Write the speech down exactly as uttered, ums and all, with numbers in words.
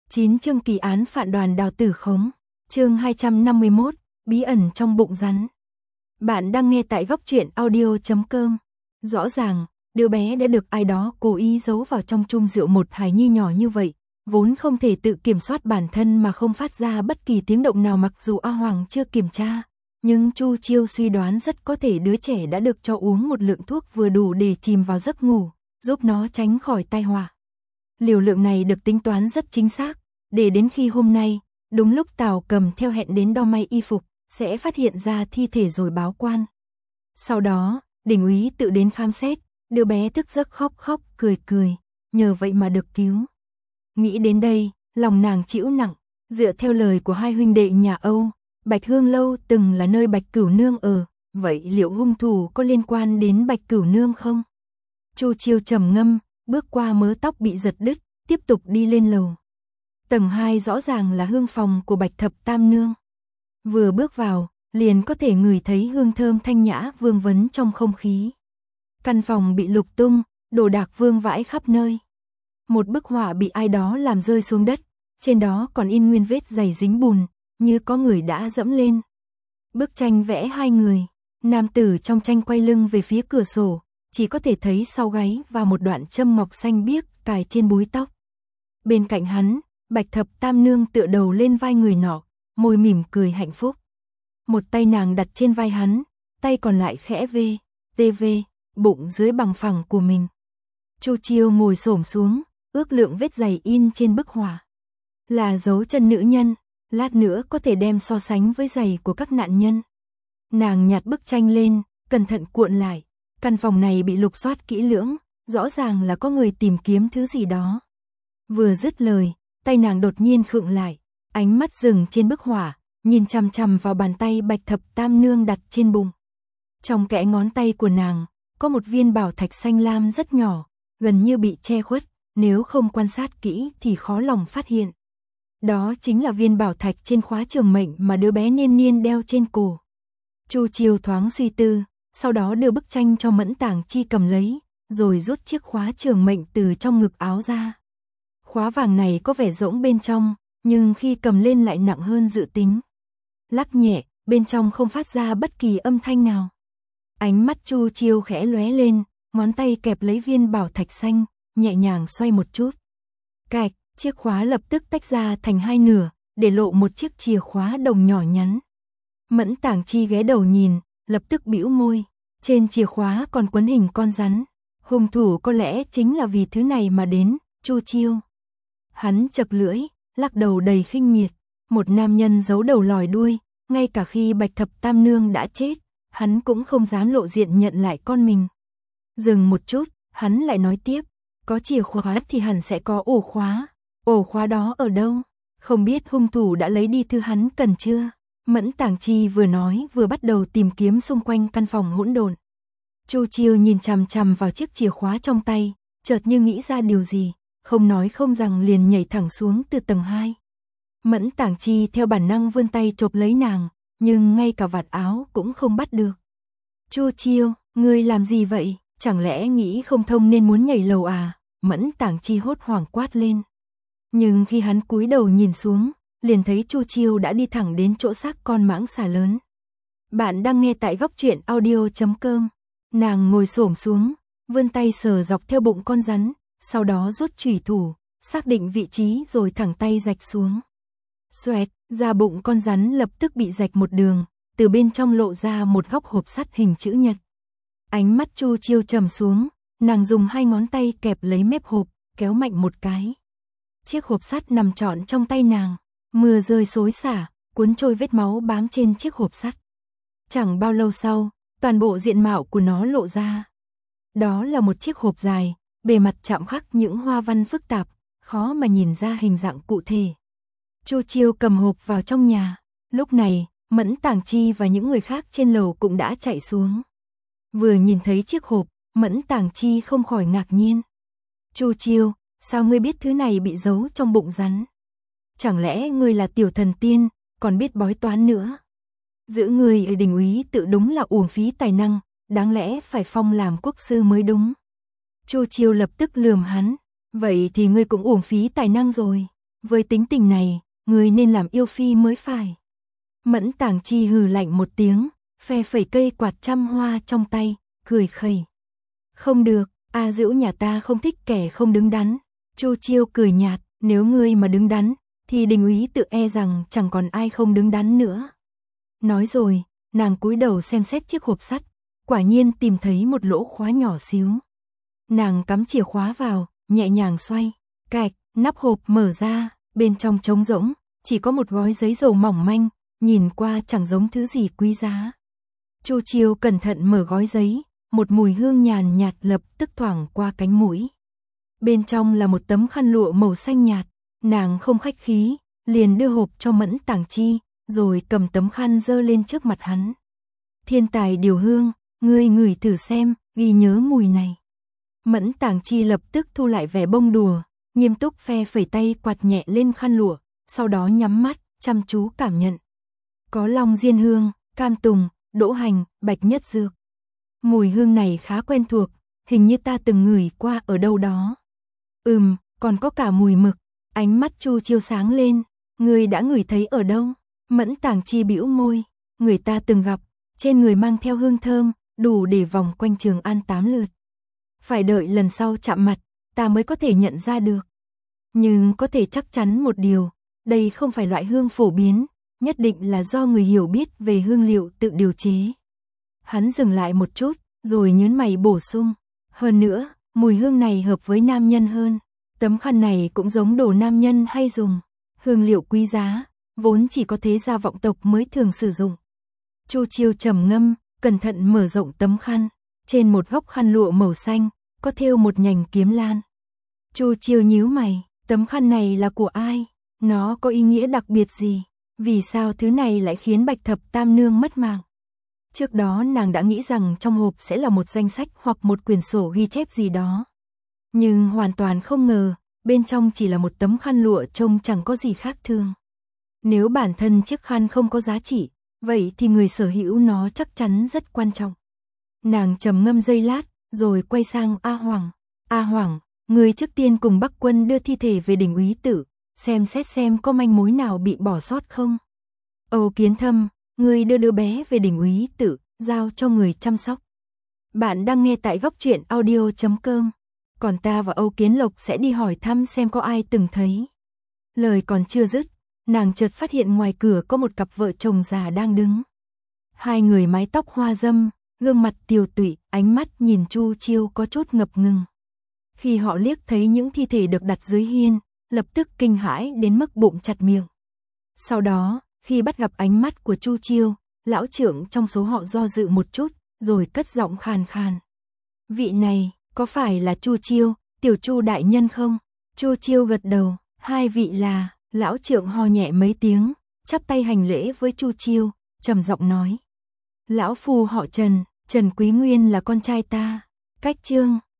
chín chương kỳ án phản đoàn Đào Tử Khống, chương hai trăm năm mươi mốt, bí ẩn trong bụng rắn. Bạn đang nghe tại góc truyện audio chấm com. Rõ ràng, đứa bé đã được ai đó cố ý giấu vào trong chum rượu một hài nhi nhỏ như vậy, vốn không thể tự kiểm soát bản thân mà không phát ra bất kỳ tiếng động nào mặc dù A Hoàng chưa kiểm tra. Nhưng Chu Chiêu suy đoán rất có thể đứa trẻ đã được cho uống một lượng thuốc vừa đủ để chìm vào giấc ngủ, giúp nó tránh khỏi tai họa. Liều lượng này được tính toán rất chính xác, để đến khi hôm nay, đúng lúc Tào Cầm theo hẹn đến đo may y phục, sẽ phát hiện ra thi thể rồi báo quan. Sau đó, Đình úy tự đến khám xét, đứa bé thức giấc khóc khóc cười cười, nhờ vậy mà được cứu. Nghĩ đến đây, lòng nàng chịu nặng, dựa theo lời của hai huynh đệ nhà Âu, Bạch Hương Lâu từng là nơi Bạch Cửu Nương ở, vậy liệu hung thủ có liên quan đến Bạch Cửu Nương không? Chu Chiêu trầm ngâm, bước qua mớ tóc bị giật đứt, tiếp tục đi lên lầu. Tầng hai rõ ràng là hương phòng của Bạch Thập Tam Nương. Vừa bước vào, liền có thể ngửi thấy hương thơm thanh nhã vương vấn trong không khí. Căn phòng bị lục tung, đồ đạc vương vãi khắp nơi. Một bức họa bị ai đó làm rơi xuống đất, trên đó còn in nguyên vết giày dính bùn, như có người đã dẫm lên. Bức tranh vẽ hai người, nam tử trong tranh quay lưng về phía cửa sổ, chỉ có thể thấy sau gáy và một đoạn châm ngọc xanh biếc cài trên búi tóc. Bên cạnh hắn, Bạch Thập Tam Nương tựa đầu lên vai người nọ, môi mỉm cười hạnh phúc. Một tay nàng đặt trên vai hắn, tay còn lại khẽ vê, tê vê, bụng dưới bằng phẳng của mình. Chu Chiêu ngồi xổm xuống, ước lượng vết giày in trên bức họa. Là dấu chân nữ nhân, lát nữa có thể đem so sánh với giày của các nạn nhân. Nàng nhặt bức tranh lên, cẩn thận cuộn lại. Căn phòng này bị lục soát kỹ lưỡng, rõ ràng là có người tìm kiếm thứ gì đó. Vừa dứt lời, tay nàng đột nhiên khựng lại, ánh mắt dừng trên bức họa, nhìn chằm chằm vào bàn tay Bạch Thập Tam Nương đặt trên bụng. Trong kẽ ngón tay của nàng, có một viên bảo thạch xanh lam rất nhỏ, gần như bị che khuất, nếu không quan sát kỹ thì khó lòng phát hiện. Đó chính là viên bảo thạch trên khóa trường mệnh mà đứa bé Niên Niên đeo trên cổ. Chu Chiêu thoáng suy tư, sau đó đưa bức tranh cho Mẫn Tảng Chi cầm lấy, rồi rút chiếc khóa trường mệnh từ trong ngực áo ra. Khóa vàng này có vẻ rỗng bên trong, nhưng khi cầm lên lại nặng hơn dự tính. Lắc nhẹ, bên trong không phát ra bất kỳ âm thanh nào. Ánh mắt Chu Chiêu khẽ lóe lên, ngón tay kẹp lấy viên bảo thạch xanh, nhẹ nhàng xoay một chút. Cạch, chiếc khóa lập tức tách ra thành hai nửa, để lộ một chiếc chìa khóa đồng nhỏ nhắn. Mẫn Tảng Chi ghé đầu nhìn, lập tức bĩu môi, trên chìa khóa còn quấn hình con rắn. Hung thủ có lẽ chính là vì thứ này mà đến, Chu Chiêu. Hắn chật lưỡi, lắc đầu đầy khinh miệt, một nam nhân giấu đầu lòi đuôi, ngay cả khi Bạch Thập Tam Nương đã chết, hắn cũng không dám lộ diện nhận lại con mình. Dừng một chút, hắn lại nói tiếp, có chìa khóa thì hẳn sẽ có ổ khóa, ổ khóa đó ở đâu? Không biết hung thủ đã lấy đi thứ hắn cần chưa? Mẫn Tảng Chi vừa nói vừa bắt đầu tìm kiếm xung quanh căn phòng hỗn độn. Chu Chiêu nhìn chằm chằm vào chiếc chìa khóa trong tay, chợt như nghĩ ra điều gì, không nói không rằng liền nhảy thẳng xuống từ tầng hai. Mẫn Tảng Chi theo bản năng vươn tay chộp lấy nàng, nhưng ngay cả vạt áo cũng không bắt được. Chu Chiêu, ngươi làm gì vậy? Chẳng lẽ nghĩ không thông nên muốn nhảy lầu à? Mẫn Tảng Chi hốt hoảng quát lên. Nhưng khi hắn cúi đầu nhìn xuống, liền thấy Chu Chiêu đã đi thẳng đến chỗ xác con mãng xà lớn. Bạn đang nghe tại góc truyện audio chấm com. Nàng ngồi xổm xuống, vươn tay sờ dọc theo bụng con rắn, sau đó rút chủy thủ, xác định vị trí rồi thẳng tay rạch xuống. Xoẹt, da bụng con rắn lập tức bị rạch một đường, từ bên trong lộ ra một góc hộp sắt hình chữ nhật. Ánh mắt Chu Chiêu trầm xuống, nàng dùng hai ngón tay kẹp lấy mép hộp, kéo mạnh một cái. Chiếc hộp sắt nằm trọn trong tay nàng, mưa rơi xối xả, cuốn trôi vết máu bám trên chiếc hộp sắt. Chẳng bao lâu sau, toàn bộ diện mạo của nó lộ ra. Đó là một chiếc hộp dài, bề mặt chạm khắc những hoa văn phức tạp, khó mà nhìn ra hình dạng cụ thể. Chu Chiêu cầm hộp vào trong nhà, lúc này, Mẫn Tảng Chi và những người khác trên lầu cũng đã chạy xuống. Vừa nhìn thấy chiếc hộp, Mẫn Tảng Chi không khỏi ngạc nhiên. Chu Chiêu, sao ngươi biết thứ này bị giấu trong bụng rắn? Chẳng lẽ ngươi là tiểu thần tiên, còn biết bói toán nữa? Giữ ngươi ở Đình úy tự đúng là uổng phí tài năng, đáng lẽ phải phong làm quốc sư mới đúng. Chu Chiêu lập tức lườm hắn, vậy thì ngươi cũng uổng phí tài năng rồi. với tính tình này, người nên làm yêu phi mới phải. Mẫn Tàng Chi hừ lạnh một tiếng, phe phẩy cây quạt trăm hoa trong tay, cười khẩy. Không được, A Dữu nhà ta không thích kẻ không đứng đắn. Chu Chiêu cười nhạt, nếu ngươi mà đứng đắn, thì Đình úy tự e rằng chẳng còn ai không đứng đắn nữa. Nói rồi, nàng cúi đầu xem xét chiếc hộp sắt, quả nhiên tìm thấy một lỗ khóa nhỏ xíu. Nàng cắm chìa khóa vào, nhẹ nhàng xoay, cạch, nắp hộp mở ra, bên trong trống rỗng, chỉ có một gói giấy dầu mỏng manh, nhìn qua chẳng giống thứ gì quý giá. Chu Chiêu cẩn thận mở gói giấy, một mùi hương nhàn nhạt lập tức thoảng qua cánh mũi. Bên trong là một tấm khăn lụa màu xanh nhạt, nàng không khách khí, liền đưa hộp cho Mẫn Tàng Chi, rồi cầm tấm khăn dơ lên trước mặt hắn. Thiên tài điều hương, ngươi ngửi thử xem, ghi nhớ mùi này. Mẫn Tàng Chi lập tức thu lại vẻ bông đùa, nghiêm túc phe phẩy tay quạt nhẹ lên khăn lụa, sau đó nhắm mắt, chăm chú cảm nhận. Có long diên hương, cam tùng, đỗ hành, bạch nhất dược. Mùi hương này khá quen thuộc, hình như ta từng ngửi qua ở đâu đó. Ừm, còn có cả mùi mực. Ánh mắt Chu Chiêu sáng lên, người đã ngửi thấy ở đâu? Mẫn Tàng Chi bĩu môi, người ta từng gặp, trên người mang theo hương thơm, đủ để vòng quanh Trường An tám lượt. Phải đợi lần sau chạm mặt, ta mới có thể nhận ra được. Nhưng có thể chắc chắn một điều, đây không phải loại hương phổ biến, nhất định là do người hiểu biết về hương liệu tự điều chế. Hắn dừng lại một chút, rồi nhớn mày bổ sung. Hơn nữa, mùi hương này hợp với nam nhân hơn. Tấm khăn này cũng giống đồ nam nhân hay dùng. Hương liệu quý giá, vốn chỉ có thế gia vọng tộc mới thường sử dụng. Chu Chiêu trầm ngâm, cẩn thận mở rộng tấm khăn. Trên một góc khăn lụa màu xanh, có thêu một nhành kiếm lan. Chu Chiêu nhíu mày, tấm khăn này là của ai? Nó có ý nghĩa đặc biệt gì? Vì sao thứ này lại khiến Bạch Thập Tam Nương mất mạng? Trước đó nàng đã nghĩ rằng trong hộp sẽ là một danh sách hoặc một quyển sổ ghi chép gì đó. Nhưng hoàn toàn không ngờ, bên trong chỉ là một tấm khăn lụa trông chẳng có gì khác thường. Nếu bản thân chiếc khăn không có giá trị, vậy thì người sở hữu nó chắc chắn rất quan trọng. Nàng trầm ngâm giây lát, rồi quay sang A Hoàng. A Hoàng, người trước tiên cùng Bắc Quân đưa thi thể về Đình úy tự, xem xét xem có manh mối nào bị bỏ sót không. Âu Kiến Thâm, người đưa đứa bé về Đình úy tự, giao cho người chăm sóc. Bạn đang nghe tại góc truyện audio chấm com. Còn ta và Âu Kiến Lộc sẽ đi hỏi thăm xem có ai từng thấy. Lời còn chưa dứt, nàng chợt phát hiện ngoài cửa có một cặp vợ chồng già đang đứng. Hai người mái tóc hoa dâm, gương mặt tiều tụy, ánh mắt nhìn Chu Chiêu có chút ngập ngừng. Khi họ liếc thấy những thi thể được đặt dưới hiên, lập tức kinh hãi đến mức bụng chặt miệng. Sau đó, khi bắt gặp ánh mắt của Chu Chiêu, lão trưởng trong số họ do dự một chút, rồi cất giọng khàn khàn. Vị này, có phải là Chu Chiêu, tiểu Chu đại nhân không? Chu Chiêu gật đầu, hai vị là, lão trưởng ho nhẹ mấy tiếng, chắp tay hành lễ với Chu Chiêu, trầm giọng nói. Lão phu họ Trần, Trần Quý Nguyên là con trai ta. Cách chương